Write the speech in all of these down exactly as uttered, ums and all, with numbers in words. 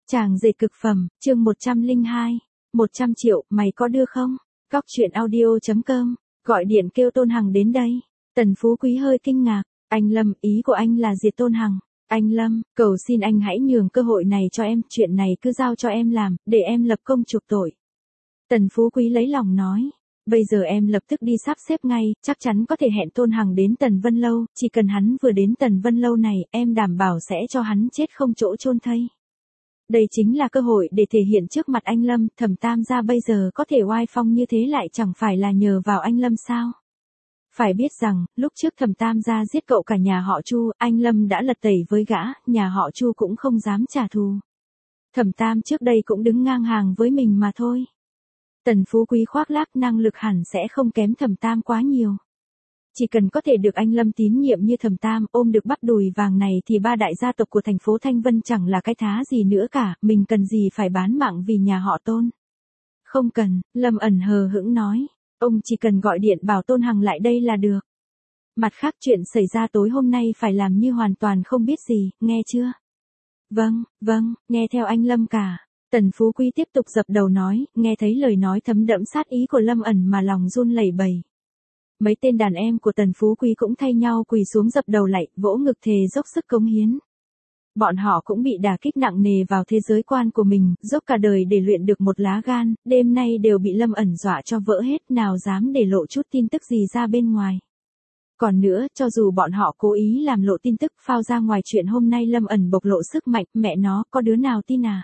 Chàng dệt cực phẩm, chương một trăm lẻ hai. một trăm triệu, mày có đưa không? Cóc truyện audio chấm com, gọi điện kêu Tôn Hằng đến đây. Tần Phú Quý hơi kinh ngạc. Anh Lâm, ý của anh là diệt Tôn Hằng. Anh Lâm, cầu xin anh hãy nhường cơ hội này cho em, chuyện này cứ giao cho em làm, để em lập công chuộc tội. Tần Phú Quý lấy lòng nói. Bây giờ em lập tức đi sắp xếp ngay, chắc chắn có thể hẹn Tôn Hằng đến Tần Vân Lâu, chỉ cần hắn vừa đến Tần Vân Lâu này, em đảm bảo sẽ cho hắn chết không chỗ chôn thây. Đây chính là cơ hội để thể hiện trước mặt anh Lâm, Thẩm Tam gia bây giờ có thể oai phong như thế lại chẳng phải là nhờ vào anh Lâm sao? Phải biết rằng, lúc trước Thẩm Tam gia giết cậu cả nhà họ Chu, anh Lâm đã lật tẩy với gã, nhà họ Chu cũng không dám trả thù. Thẩm Tam trước đây cũng đứng ngang hàng với mình mà thôi. Tần Phú Quý khoác lác năng lực hẳn sẽ không kém Thẩm Tam quá nhiều. Chỉ cần có thể được anh Lâm tín nhiệm như Thẩm Tam, ôm được bắp đùi vàng này thì ba đại gia tộc của thành phố Thanh Vân chẳng là cái thá gì nữa cả, mình cần gì phải bán mạng vì nhà họ Tôn. Không cần, Lâm ẩn hờ hững nói, ông chỉ cần gọi điện bảo Tôn Hằng lại đây là được. Mặt khác chuyện xảy ra tối hôm nay phải làm như hoàn toàn không biết gì, nghe chưa? Vâng, vâng, nghe theo anh Lâm cả. Tần Phú Quý tiếp tục dập đầu nói, nghe thấy lời nói thấm đẫm sát ý của Lâm ẩn mà lòng run lẩy bẩy. Mấy tên đàn em của Tần Phú Quý cũng thay nhau quỳ xuống dập đầu lạy, vỗ ngực thề dốc sức cống hiến. Bọn họ cũng bị đả kích nặng nề vào thế giới quan của mình, dốc cả đời để luyện được một lá gan, đêm nay đều bị Lâm ẩn dọa cho vỡ hết, nào dám để lộ chút tin tức gì ra bên ngoài. Còn nữa, cho dù bọn họ cố ý làm lộ tin tức phao ra ngoài chuyện hôm nay Lâm ẩn bộc lộ sức mạnh, mẹ nó, có đứa nào tin à?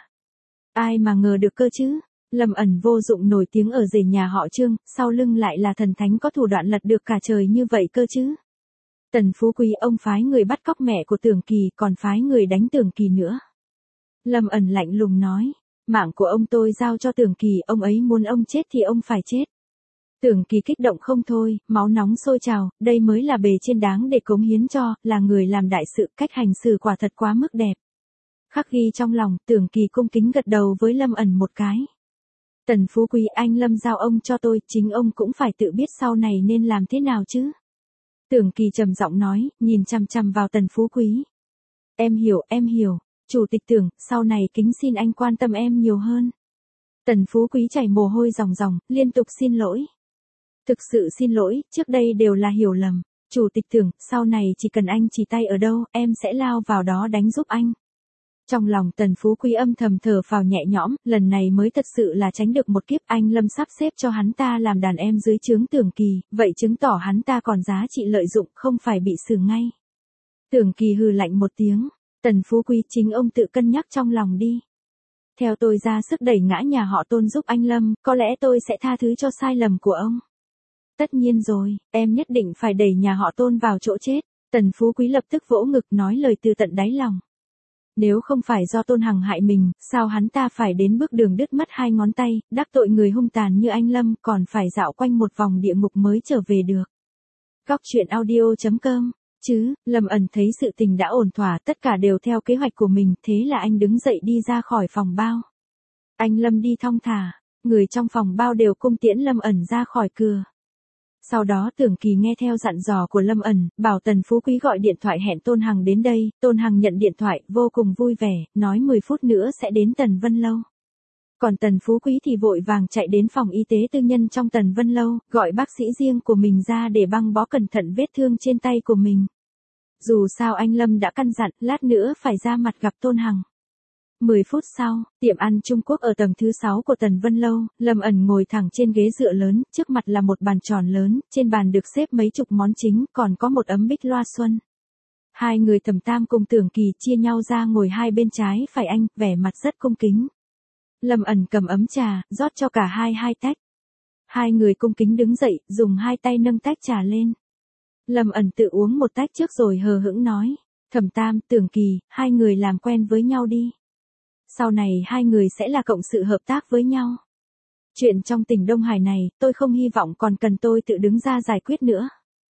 Ai mà ngờ được cơ chứ? Lâm ẩn vô dụng nổi tiếng ở rể nhà họ Trương, sau lưng lại là thần thánh có thủ đoạn lật được cả trời như vậy cơ chứ. Tần Phú Quý ông phái người bắt cóc mẹ của Tưởng Kỳ, còn phái người đánh Tưởng Kỳ nữa. Lâm ẩn lạnh lùng nói, mạng của ông tôi giao cho Tưởng Kỳ, ông ấy muốn ông chết thì ông phải chết. Tưởng Kỳ kích động không thôi, máu nóng sôi trào, đây mới là bề trên đáng để cống hiến cho, là người làm đại sự, cách hành xử quả thật quá mức đẹp. Khắc ghi trong lòng, Tưởng Kỳ cung kính gật đầu với Lâm ẩn một cái. Tần Phú Quý, anh Lâm giao ông cho tôi, chính ông cũng phải tự biết sau này nên làm thế nào chứ. Tưởng Kỳ trầm giọng nói, nhìn chằm chằm vào Tần Phú Quý. Em hiểu, em hiểu, chủ tịch Tưởng, sau này kính xin anh quan tâm em nhiều hơn. Tần Phú Quý chảy mồ hôi ròng ròng, liên tục xin lỗi. Thực sự xin lỗi, trước đây đều là hiểu lầm. Chủ tịch Tưởng, sau này chỉ cần anh chỉ tay ở đâu, em sẽ lao vào đó đánh giúp anh. Trong lòng Tần Phú Quý âm thầm thở phào nhẹ nhõm, lần này mới thật sự là tránh được một kiếp, anh Lâm sắp xếp cho hắn ta làm đàn em dưới trướng Tưởng Kỳ, vậy chứng tỏ hắn ta còn giá trị lợi dụng, không phải bị xử ngay. Tưởng Kỳ hừ lạnh một tiếng, Tần Phú Quý, chính ông tự cân nhắc trong lòng đi. Theo tôi ra sức đẩy ngã nhà họ Tôn giúp anh Lâm, có lẽ tôi sẽ tha thứ cho sai lầm của ông. Tất nhiên rồi, em nhất định phải đẩy nhà họ Tôn vào chỗ chết. Tần Phú Quý lập tức vỗ ngực nói lời từ tận đáy lòng. Nếu không phải do Tôn Hằng hại mình, sao hắn ta phải đến bước đường đứt mất hai ngón tay, đắc tội người hung tàn như anh Lâm, còn phải dạo quanh một vòng địa ngục mới trở về được. Cóc truyện audio chấm com, chứ, Lâm ẩn thấy sự tình đã ổn thỏa, tất cả đều theo kế hoạch của mình, thế là anh đứng dậy đi ra khỏi phòng bao. Anh Lâm đi thong thả, người trong phòng bao đều cung tiễn Lâm ẩn ra khỏi cửa. Sau đó Tưởng Kỳ nghe theo dặn dò của Lâm ẩn, bảo Tần Phú Quý gọi điện thoại hẹn Tôn Hằng đến đây, Tôn Hằng nhận điện thoại, vô cùng vui vẻ, nói mười phút nữa sẽ đến Tần Vân Lâu. Còn Tần Phú Quý thì vội vàng chạy đến phòng y tế tư nhân trong Tần Vân Lâu, gọi bác sĩ riêng của mình ra để băng bó cẩn thận vết thương trên tay của mình. Dù sao anh Lâm đã căn dặn, lát nữa phải ra mặt gặp Tôn Hằng. mười phút sau, tiệm ăn Trung Quốc ở tầng thứ sáu của Tần Vân Lâu, Lâm ẩn ngồi thẳng trên ghế dựa lớn, trước mặt là một bàn tròn lớn, trên bàn được xếp mấy chục món chính, còn có một ấm bích loa xuân. Hai người Thẩm Tam cùng Tưởng Kỳ chia nhau ra ngồi hai bên trái phải anh, vẻ mặt rất cung kính. Lâm ẩn cầm ấm trà, rót cho cả hai hai tách. Hai người cung kính đứng dậy, dùng hai tay nâng tách trà lên. Lâm ẩn tự uống một tách trước rồi hờ hững nói, Thẩm Tam, Tưởng Kỳ, hai người làm quen với nhau đi. Sau này hai người sẽ là cộng sự hợp tác với nhau. Chuyện trong tỉnh Đông Hải này, tôi không hy vọng còn cần tôi tự đứng ra giải quyết nữa.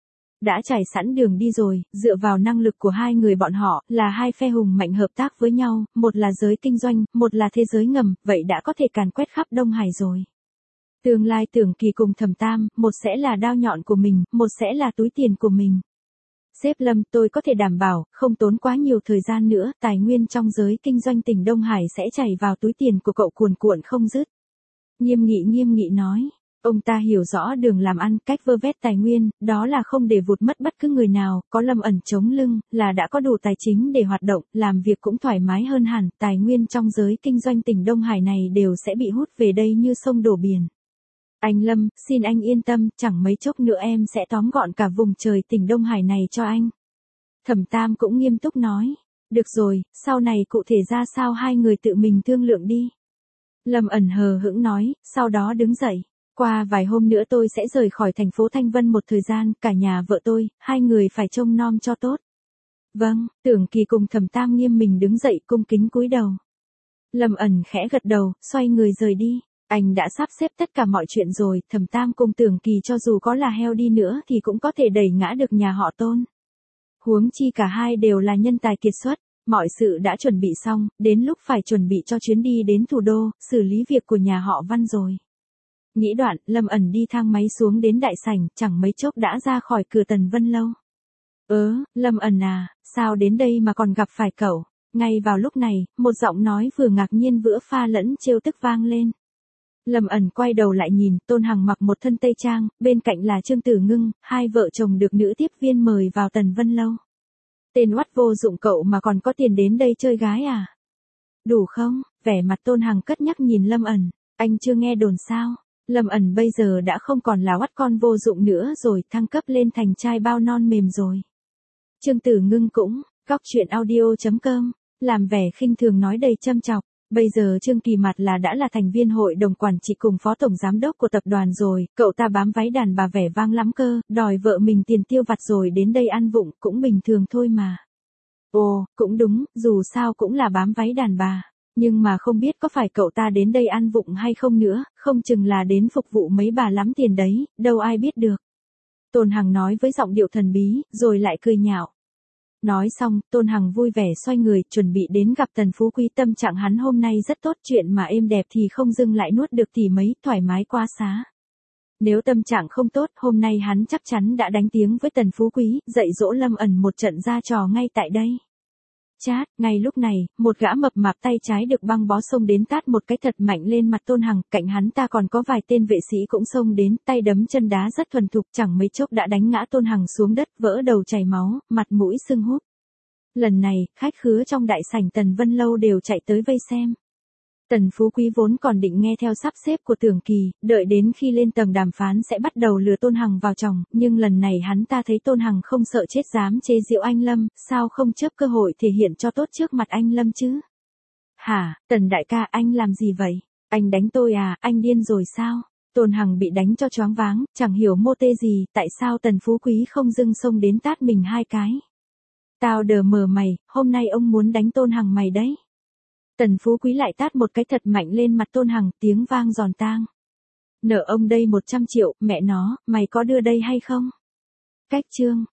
Đã trải sẵn đường đi rồi, dựa vào năng lực của hai người bọn họ, là hai phe hùng mạnh hợp tác với nhau, một là giới kinh doanh, một là thế giới ngầm, vậy đã có thể càn quét khắp Đông Hải rồi. Tương lai Tưởng Kỳ cùng Thẩm Tam, một sẽ là đao nhọn của mình, một sẽ là túi tiền của mình. Sếp Lâm, tôi có thể đảm bảo, không tốn quá nhiều thời gian nữa, tài nguyên trong giới kinh doanh tỉnh Đông Hải sẽ chảy vào túi tiền của cậu cuồn cuộn không dứt. Nghiêm Nghị nghiêm nghị nói. Ông ta hiểu rõ đường làm ăn, cách vơ vét tài nguyên, đó là không để vụt mất bất cứ người nào, có Lâm ẩn chống lưng, là đã có đủ tài chính để hoạt động, làm việc cũng thoải mái hơn hẳn, tài nguyên trong giới kinh doanh tỉnh Đông Hải này đều sẽ bị hút về đây như sông đổ biển. Anh Lâm, xin anh yên tâm, chẳng mấy chốc nữa em sẽ tóm gọn cả vùng trời tỉnh Đông Hải này cho anh. Thẩm Tam cũng nghiêm túc nói. Được rồi, sau này cụ thể ra sao hai người tự mình thương lượng đi. Lâm ẩn hờ hững nói, sau đó đứng dậy. Qua vài hôm nữa tôi sẽ rời khỏi thành phố Thanh Vân một thời gian, cả nhà vợ tôi, hai người phải trông nom cho tốt. Vâng, Tưởng Kỳ cùng Thẩm Tam nghiêm mình đứng dậy cung kính cúi đầu. Lâm ẩn khẽ gật đầu, xoay người rời đi. Anh đã sắp xếp tất cả mọi chuyện rồi, Thẩm Tam cùng Tưởng Kỳ cho dù có là heo đi nữa thì cũng có thể đẩy ngã được nhà họ Tôn. Huống chi cả hai đều là nhân tài kiệt xuất, mọi sự đã chuẩn bị xong, đến lúc phải chuẩn bị cho chuyến đi đến thủ đô, xử lý việc của nhà họ Văn rồi. Nghĩ đoạn, Lâm ẩn đi thang máy xuống đến đại sảnh, chẳng mấy chốc đã ra khỏi cửa Tần Vân Lâu. Ớ, Lâm ẩn à, sao đến đây mà còn gặp phải cậu? Ngay vào lúc này, một giọng nói vừa ngạc nhiên vừa pha lẫn trêu tức vang lên. Lâm ẩn quay đầu lại nhìn, Tôn Hằng mặc một thân tây trang, bên cạnh là Trương Tử Ngưng, hai vợ chồng được nữ tiếp viên mời vào Tần Vân Lâu. Tên oắt vô dụng cậu mà còn có tiền đến đây chơi gái à? Đủ không? Vẻ mặt Tôn Hằng cất nhắc nhìn Lâm ẩn, anh chưa nghe đồn sao? Lâm ẩn bây giờ đã không còn là oắt con vô dụng nữa rồi, thăng cấp lên thành trai bao non mềm rồi. Trương Tử Ngưng cũng, góc truyện audio chấm com, làm vẻ khinh thường nói đầy châm chọc. Bây giờ Trương Kỳ Mặt là đã là thành viên hội đồng quản trị cùng phó tổng giám đốc của tập đoàn rồi, cậu ta bám váy đàn bà vẻ vang lắm cơ, đòi vợ mình tiền tiêu vặt rồi đến đây ăn vụng, cũng bình thường thôi mà. Ồ, cũng đúng, dù sao cũng là bám váy đàn bà, nhưng mà không biết có phải cậu ta đến đây ăn vụng hay không nữa, không chừng là đến phục vụ mấy bà lắm tiền đấy, đâu ai biết được. Tôn Hằng nói với giọng điệu thần bí, rồi lại cười nhạo. Nói xong, Tôn Hằng vui vẻ xoay người, chuẩn bị đến gặp Tần Phú Quý. Tâm trạng hắn hôm nay rất tốt, chuyện mà êm đẹp thì không dưng lại nuốt được thì mấy, thoải mái quá xá. Nếu tâm trạng không tốt, hôm nay hắn chắc chắn đã đánh tiếng với Tần Phú Quý, dạy dỗ Lâm ẩn một trận ra trò ngay tại đây. Chát, ngay lúc này, một gã mập mạp tay trái được băng bó xông đến tát một cái thật mạnh lên mặt Tôn Hằng, cạnh hắn ta còn có vài tên vệ sĩ cũng xông đến, tay đấm chân đá rất thuần thục, chẳng mấy chốc đã đánh ngã Tôn Hằng xuống đất, vỡ đầu chảy máu, mặt mũi sưng húp. Lần này, khách khứa trong đại sảnh Tần Vân Lâu đều chạy tới vây xem. Tần Phú Quý vốn còn định nghe theo sắp xếp của Tưởng Kỳ, đợi đến khi lên tầng đàm phán sẽ bắt đầu lừa Tôn Hằng vào chồng, nhưng lần này hắn ta thấy Tôn Hằng không sợ chết dám chế giễu anh Lâm, sao không chớp cơ hội thể hiện cho tốt trước mặt anh Lâm chứ? Hả, Tần đại ca, anh làm gì vậy? Anh đánh tôi à, anh điên rồi sao? Tôn Hằng bị đánh cho choáng váng, chẳng hiểu mô tê gì, tại sao Tần Phú Quý không dưng xông đến tát mình hai cái? Tao đờ mờ mày, hôm nay ông muốn đánh Tôn Hằng mày đấy. Tần Phú Quý lại tát một cái thật mạnh lên mặt Tôn Hằng, tiếng vang giòn tang. Nợ ông đây một trăm triệu, mẹ nó, mày có đưa đây hay không? Cách chương.